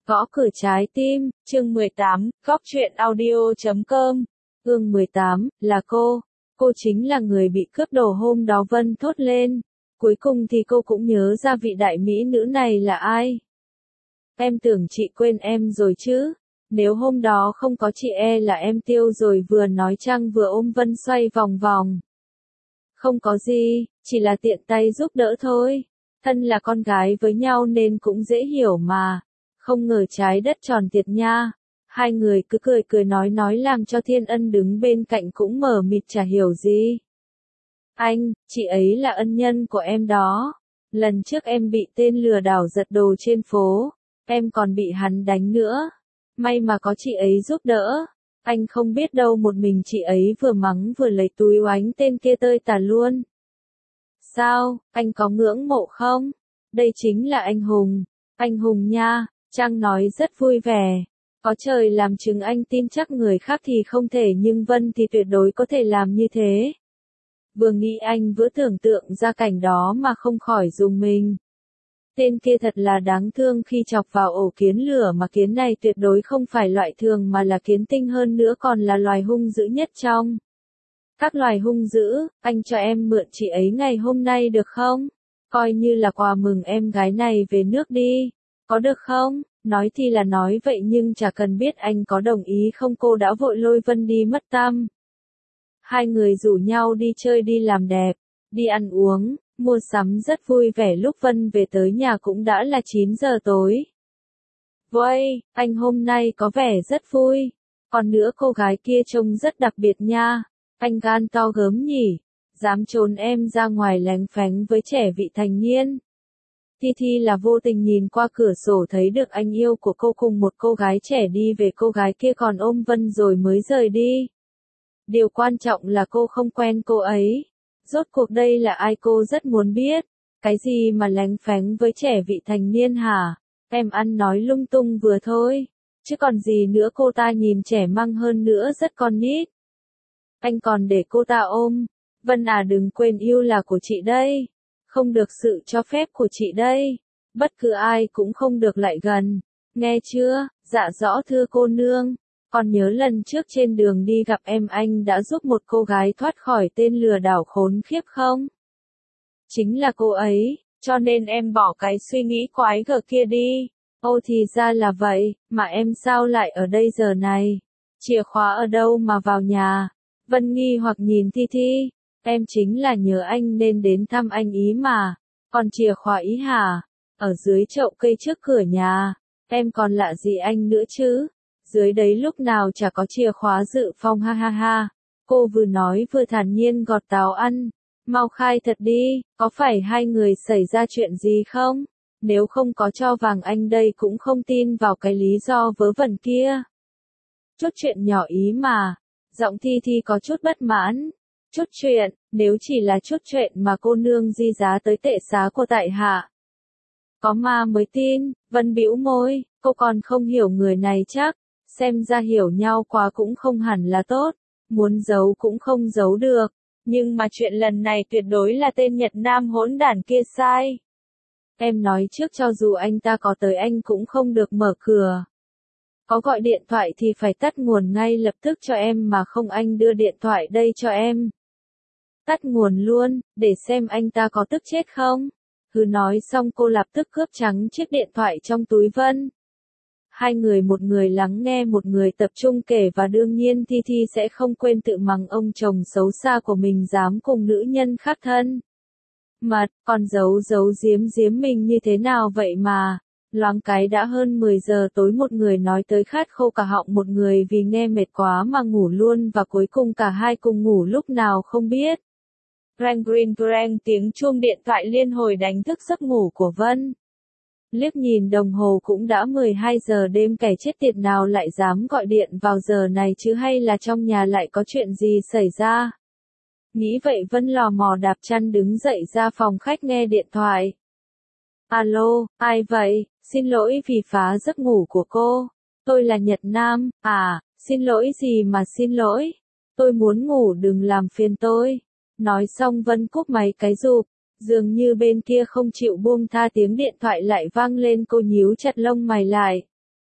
Gõ cửa trái tim, chương 18, góc truyện audio.com. Ương 18, là cô. Cô chính là người bị cướp đồ hôm đó, Vân thốt lên. Cuối cùng thì cô cũng nhớ ra vị đại mỹ nữ này là ai. Em tưởng chị quên em rồi chứ. Nếu hôm đó không có chị là em tiêu rồi, vừa nói Trăng vừa ôm Vân xoay vòng vòng. Không có gì, chỉ là tiện tay giúp đỡ thôi. Thân là con gái với nhau nên cũng dễ hiểu mà. Không ngờ trái đất tròn thiệt nha. Hai người cứ cười cười nói làm cho Thiên Ân đứng bên cạnh cũng mờ mịt chả hiểu gì. Anh, chị ấy là ân nhân của em đó. Lần trước em bị tên lừa đảo giật đồ trên phố, em còn bị hắn đánh nữa. May mà có chị ấy giúp đỡ. Anh không biết đâu, một mình chị ấy vừa mắng vừa lấy túi oánh tên kia tơi tả luôn. Sao, anh có ngưỡng mộ không? Đây chính là anh hùng. Anh hùng nha. Trang nói rất vui vẻ. Có trời làm chứng, anh tin chắc người khác thì không thể, nhưng Vân thì tuyệt đối có thể làm như thế. Vừa nghĩ anh vừa tưởng tượng ra cảnh đó mà không khỏi rùng mình. Tên kia thật là đáng thương khi chọc vào ổ kiến lửa, mà kiến này tuyệt đối không phải loại thường mà là kiến tinh, hơn nữa còn là loài hung dữ nhất trong các loài hung dữ. Anh cho em mượn chị ấy ngày hôm nay được không? Coi như là quà mừng em gái này về nước đi. Có được không? Nói thì là nói vậy nhưng chả cần biết anh có đồng ý không, cô đã vội lôi Vân đi mất tăm. Hai người rủ nhau đi chơi, đi làm đẹp, đi ăn uống, mua sắm rất vui vẻ. Lúc Vân về tới nhà cũng đã là 9 giờ tối. Vậy, anh hôm nay có vẻ rất vui. Còn nữa, cô gái kia trông rất đặc biệt nha. Anh gan to gớm nhỉ, dám trốn em ra ngoài lén phén với trẻ vị thành niên. Thi là vô tình nhìn qua cửa sổ thấy được anh yêu của cô cùng một cô gái trẻ đi về, cô gái kia còn ôm Vân rồi mới rời đi. Điều quan trọng là cô không quen cô ấy. Rốt cuộc đây là ai cô rất muốn biết. Cái gì mà lén phén với trẻ vị thành niên hả? Em ăn nói lung tung vừa thôi. Chứ còn gì nữa, cô ta nhìn trẻ măng hơn nữa, rất con nít. Anh còn để cô ta ôm. Vân à, đừng quên yêu là của chị đây. Không được sự cho phép của chị đây. Bất cứ ai cũng không được lại gần. Nghe chưa? Dạ rõ thưa cô nương. Còn nhớ lần trước trên đường đi gặp em, anh đã giúp một cô gái thoát khỏi tên lừa đảo khốn khiếp không? Chính là cô ấy, cho nên em bỏ cái suy nghĩ quái gở kia đi. Ô thì ra là vậy, mà em sao lại ở đây giờ này? Chìa khóa ở đâu mà vào nhà? Vân nghi hoặc nhìn Thi. Em chính là nhớ anh nên đến thăm anh ý mà. Còn chìa khóa ý hả? Ở dưới chậu cây trước cửa nhà. Em còn lạ gì anh nữa chứ? Dưới đấy lúc nào chả có chìa khóa dự phòng, ha ha ha. Cô vừa nói vừa thản nhiên gọt táo ăn. Mau khai thật đi, có phải hai người xảy ra chuyện gì không? Nếu không có cho vàng anh đây cũng không tin vào cái lý do vớ vẩn kia. Chút chuyện nhỏ ý mà. Giọng Thi có chút bất mãn. Chút chuyện, nếu chỉ là chút chuyện mà cô nương di giá tới tệ xá của tại hạ. Có ma mới tin. Vân bĩu môi, cô còn không hiểu người này chắc. Xem ra hiểu nhau quá cũng không hẳn là tốt. Muốn giấu cũng không giấu được. Nhưng mà chuyện lần này tuyệt đối là tên Nhật Nam hỗn đản kia sai. Em nói trước, cho dù anh ta có tới anh cũng không được mở cửa. Có gọi điện thoại thì phải tắt nguồn ngay lập tức cho em, mà không anh đưa điện thoại đây cho em. Tắt nguồn luôn, để xem anh ta có tức chết không. Cứ nói xong cô lập tức cướp trắng chiếc điện thoại trong túi Vân. Hai người, một người lắng nghe một người tập trung kể, và đương nhiên Thi sẽ không quên tự mắng ông chồng xấu xa của mình dám cùng nữ nhân khác thân mật, còn giấu giếm mình như thế nào vậy mà. Loáng cái đã hơn 10 giờ tối, một người nói tới khát khô cả họng, một người vì nghe mệt quá mà ngủ luôn, và cuối cùng cả hai cùng ngủ lúc nào không biết. Reng, tiếng chuông điện thoại liên hồi đánh thức giấc ngủ của Vân. Liếc nhìn đồng hồ cũng đã 12 giờ đêm, kẻ chết tiệt nào lại dám gọi điện vào giờ này chứ, hay là trong nhà lại có chuyện gì xảy ra? Nghĩ vậy Vân lò mò đạp chăn đứng dậy ra phòng khách nghe điện thoại. Alo, ai vậy? Xin lỗi vì phá giấc ngủ của cô. Tôi là Nhật Nam. À, xin lỗi gì mà xin lỗi. Tôi muốn ngủ, đừng làm phiền tôi. Nói xong Vân cúp máy cái rụp. Dường như bên kia không chịu buông tha, tiếng điện thoại lại vang lên, cô nhíu chặt lông mày lại.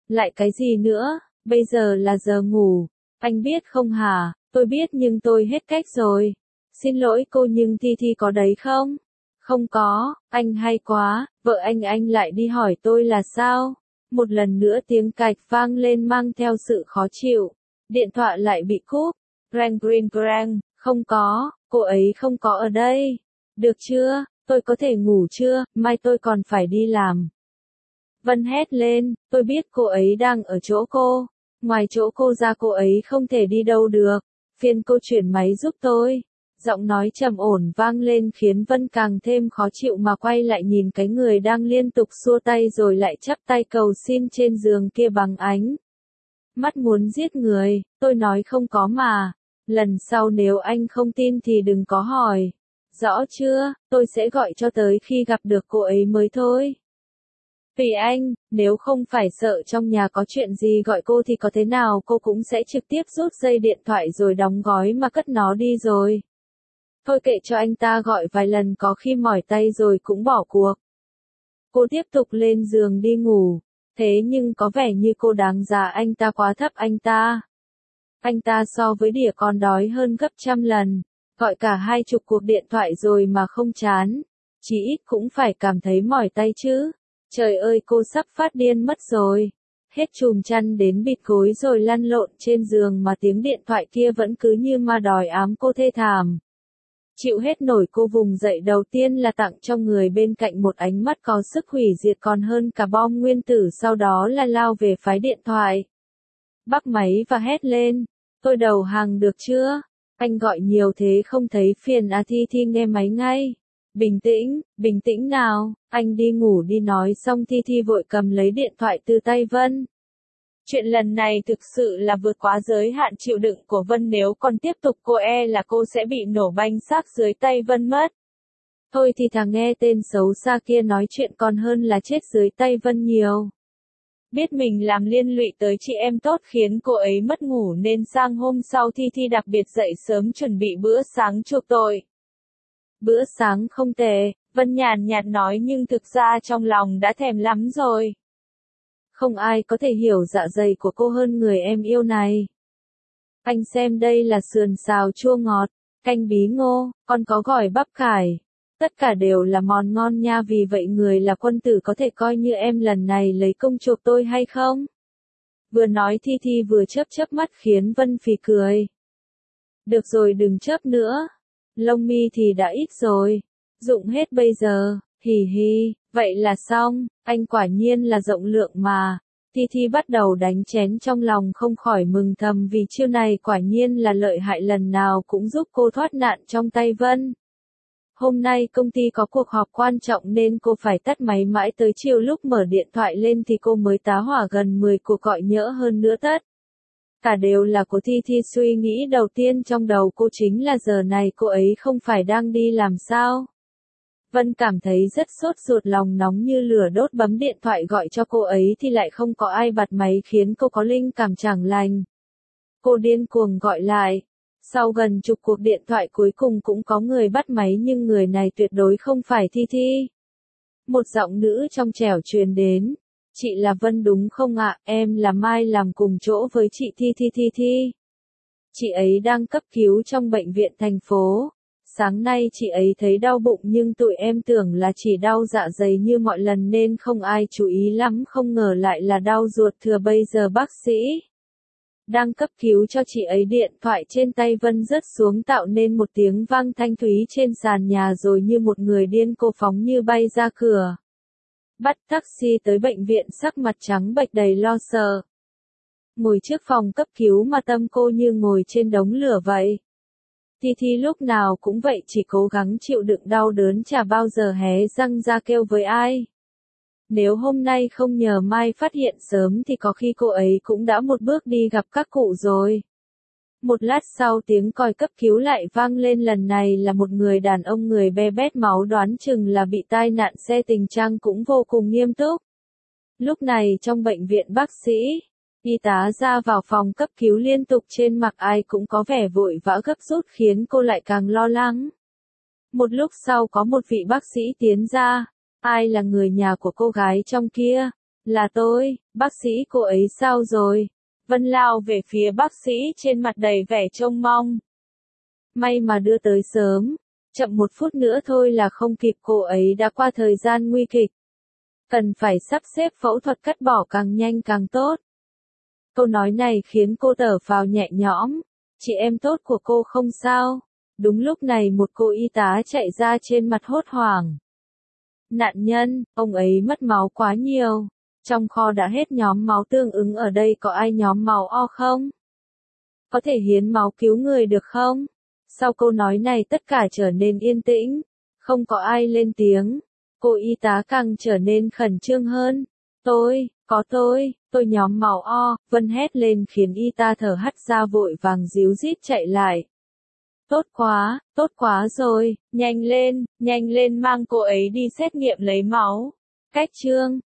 Lại cái gì nữa, bây giờ là giờ ngủ. Anh biết không hả? Tôi biết nhưng tôi hết cách rồi. Xin lỗi cô nhưng Thi Thi có đấy không? Không có, anh hay quá, vợ anh lại đi hỏi tôi là sao? Một lần nữa tiếng cạch vang lên mang theo sự khó chịu. Điện thoại lại bị cúp. Rang green rang, không có, cô ấy không có ở đây. Được chưa, tôi có thể ngủ chưa, mai tôi còn phải đi làm. Vân hét lên, tôi biết cô ấy đang ở chỗ cô. Ngoài chỗ cô ra cô ấy không thể đi đâu được. Phiền cô chuyển máy giúp tôi. Giọng nói trầm ổn vang lên khiến Vân càng thêm khó chịu mà quay lại nhìn cái người đang liên tục xua tay rồi lại chắp tay cầu xin trên giường kia bằng ánh mắt muốn giết người. Tôi nói không có mà. Lần sau nếu anh không tin thì đừng có hỏi. Rõ chưa, tôi sẽ gọi cho tới khi gặp được cô ấy mới thôi. Vì anh, nếu không phải sợ trong nhà có chuyện gì gọi cô thì có thế nào cô cũng sẽ trực tiếp rút dây điện thoại rồi đóng gói mà cất nó đi rồi. Thôi kệ cho anh ta gọi vài lần có khi mỏi tay rồi cũng bỏ cuộc. Cô tiếp tục lên giường đi ngủ. Thế nhưng có vẻ như cô đánh giá anh ta quá thấp anh ta. Anh ta so với đỉa con đói hơn gấp trăm lần. Gọi cả 20 cuộc điện thoại rồi mà không chán. Chỉ ít cũng phải cảm thấy mỏi tay chứ. Trời ơi cô sắp phát điên mất rồi. Hết chùm chăn đến bịt gối rồi lăn lộn trên giường mà tiếng điện thoại kia vẫn cứ như ma đòi ám cô thê thảm. Chịu hết nổi cô vùng dậy đầu tiên là tặng cho người bên cạnh một ánh mắt có sức hủy diệt còn hơn cả bom nguyên tử sau đó là lao về phái điện thoại. Bắt máy và hét lên. Tôi đầu hàng được chưa? Anh gọi nhiều thế không thấy phiền à Thi Thi nghe máy ngay. Bình tĩnh nào, anh đi ngủ đi nói xong Thi Thi vội cầm lấy điện thoại từ tay Vân. Chuyện lần này thực sự là vượt quá giới hạn chịu đựng của Vân nếu còn tiếp tục cô là cô sẽ bị nổ banh xác dưới tay Vân mất. Thôi thì thằng nghe tên xấu xa kia nói chuyện còn hơn là chết dưới tay Vân nhiều. Biết mình làm liên lụy tới chị em tốt khiến cô ấy mất ngủ nên sang hôm sau Thi Thi đặc biệt dậy sớm chuẩn bị bữa sáng chuộc tội. Bữa sáng không tệ, Vân nhàn nhạt nói nhưng thực ra trong lòng đã thèm lắm rồi. Không ai có thể hiểu dạ dày của cô hơn người em yêu này. Anh xem đây là sườn xào chua ngọt, canh bí ngô, còn có gỏi bắp cải. Tất cả đều là món ngon nha vì vậy người là quân tử có thể coi như em lần này lấy công chuộc tôi hay không? Vừa nói Thi Thi vừa chớp mắt khiến Vân phì cười. Được rồi đừng chớp nữa. Lông mi thì đã ít rồi. Dụng hết bây giờ, hì hì, vậy là xong, anh quả nhiên là rộng lượng mà. Thi Thi bắt đầu đánh chén trong lòng không khỏi mừng thầm vì chiêu này quả nhiên là lợi hại lần nào cũng giúp cô thoát nạn trong tay Vân. Hôm nay công ty có cuộc họp quan trọng nên cô phải tắt máy mãi tới chiều lúc mở điện thoại lên thì cô mới tá hỏa gần 10 cuộc gọi nhỡ hơn nữa tất. Cả đều là của Thi Thi suy nghĩ đầu tiên trong đầu cô chính là giờ này cô ấy không phải đang đi làm sao. Vân cảm thấy rất sốt ruột lòng nóng như lửa đốt bấm điện thoại gọi cho cô ấy thì lại không có ai bật máy khiến cô có linh cảm chẳng lành. Cô điên cuồng gọi lại. Sau gần chục cuộc điện thoại cuối cùng cũng có người bắt máy nhưng người này tuyệt đối không phải Thi Thi. Một giọng nữ trong trẻo truyền đến. Chị là Vân đúng không ạ? Em là Mai làm cùng chỗ với chị Thi. Chị ấy đang cấp cứu trong bệnh viện thành phố. Sáng nay chị ấy thấy đau bụng nhưng tụi em tưởng là chỉ đau dạ dày như mọi lần nên không ai chú ý lắm không ngờ lại là đau ruột thừa bây giờ bác sĩ đang cấp cứu cho chị ấy điện thoại trên tay Vân rớt xuống tạo nên một tiếng vang thanh thúy trên sàn nhà rồi như một người điên cô phóng như bay ra cửa. Bắt taxi tới bệnh viện sắc mặt trắng bệch đầy lo sợ. Ngồi trước phòng cấp cứu mà tâm cô như ngồi trên đống lửa vậy. Thi Thi lúc nào cũng vậy chỉ cố gắng chịu đựng đau đớn chả bao giờ hé răng ra kêu với ai. Nếu hôm nay không nhờ Mai phát hiện sớm thì có khi cô ấy cũng đã một bước đi gặp các cụ rồi. Một lát sau tiếng còi cấp cứu lại vang lên lần này là một người đàn ông người be bét máu đoán chừng là bị tai nạn xe tình trạng cũng vô cùng nghiêm túc. Lúc này trong bệnh viện bác sĩ, y tá ra vào phòng cấp cứu liên tục trên mặt ai cũng có vẻ vội vã gấp rút khiến cô lại càng lo lắng. Một lúc sau có một vị bác sĩ tiến ra. Ai là người nhà của cô gái trong kia? Là tôi, bác sĩ, cô ấy sao rồi? Vân lao về phía bác sĩ trên mặt đầy vẻ trông mong. May mà đưa tới sớm, chậm 1 phút nữa thôi là không kịp, cô ấy đã qua thời gian nguy kịch. Cần phải sắp xếp phẫu thuật cắt bỏ càng nhanh càng tốt. Câu nói này khiến cô thở phào nhẹ nhõm. Chị em tốt của cô không sao. Đúng lúc này một cô y tá chạy ra trên mặt hốt hoảng. Nạn nhân, ông ấy mất máu quá nhiều. Trong kho đã hết nhóm máu tương ứng, ở đây có ai nhóm máu O không? Có thể hiến máu cứu người được không? Sau câu nói này tất cả trở nên yên tĩnh. Không có ai lên tiếng. Cô y tá càng trở nên khẩn trương hơn. Tôi nhóm máu O, Vân hét lên khiến y tá thở hắt ra vội vàng díu dít chạy lại. Tốt quá rồi, nhanh lên mang cô ấy đi xét nghiệm lấy máu. Cách chương